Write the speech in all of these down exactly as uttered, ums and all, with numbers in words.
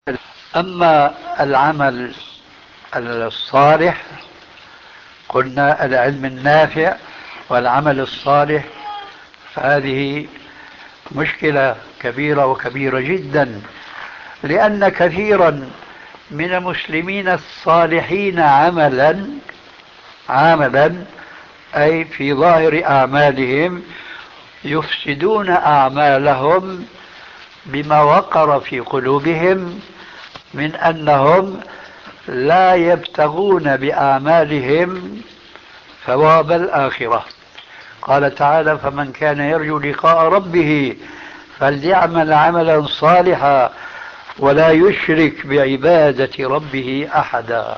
أما العمل الصالح قلنا العلم النافع والعمل الصالح، فهذه مشكلة كبيرة وكبيرة جدا، لأن كثيرا من المسلمين الصالحين عملا عملا أي في ظاهر أعمالهم يفسدون أعمالهم بما وقر في قلوبهم من أنهم لا يبتغون بأعمالهم ثواب الآخرة. قال تعالى: فمن كان يرجو لقاء ربه فليعمل عملا صالحا ولا يشرك بعبادة ربه أحدا.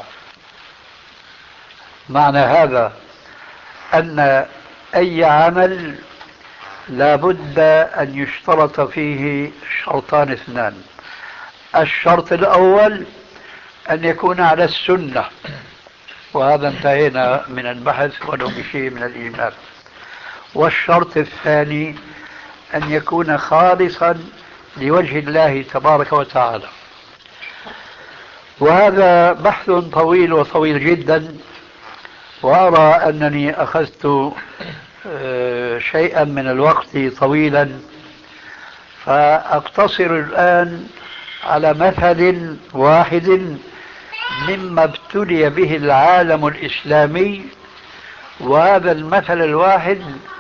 معنى هذا أن أي عمل لا بد أن يشترط فيه شرطان اثنان. الشرط الأول أن يكون على السنة، وهذا انتهينا من البحث ولو بشيء من الإيمان. والشرط الثاني أن يكون خالصا لوجه الله تبارك وتعالى، وهذا بحث طويل وطويل جدا، وأرى أنني أخذت شيئا من الوقت طويلا، فأقتصر الآن على مثل واحد مما ابتلي به العالم الإسلامي، وهذا المثل الواحد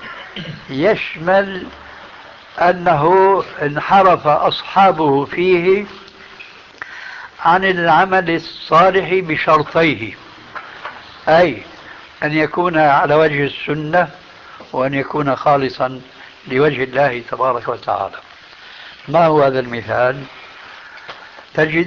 يشمل أنه انحرف أصحابه فيه عن العمل الصالح بشرطيه، أي أن يكون على وجه السنة وأن يكون خالصا لوجه الله تبارك وتعالى. ما هو هذا المثال؟ تجد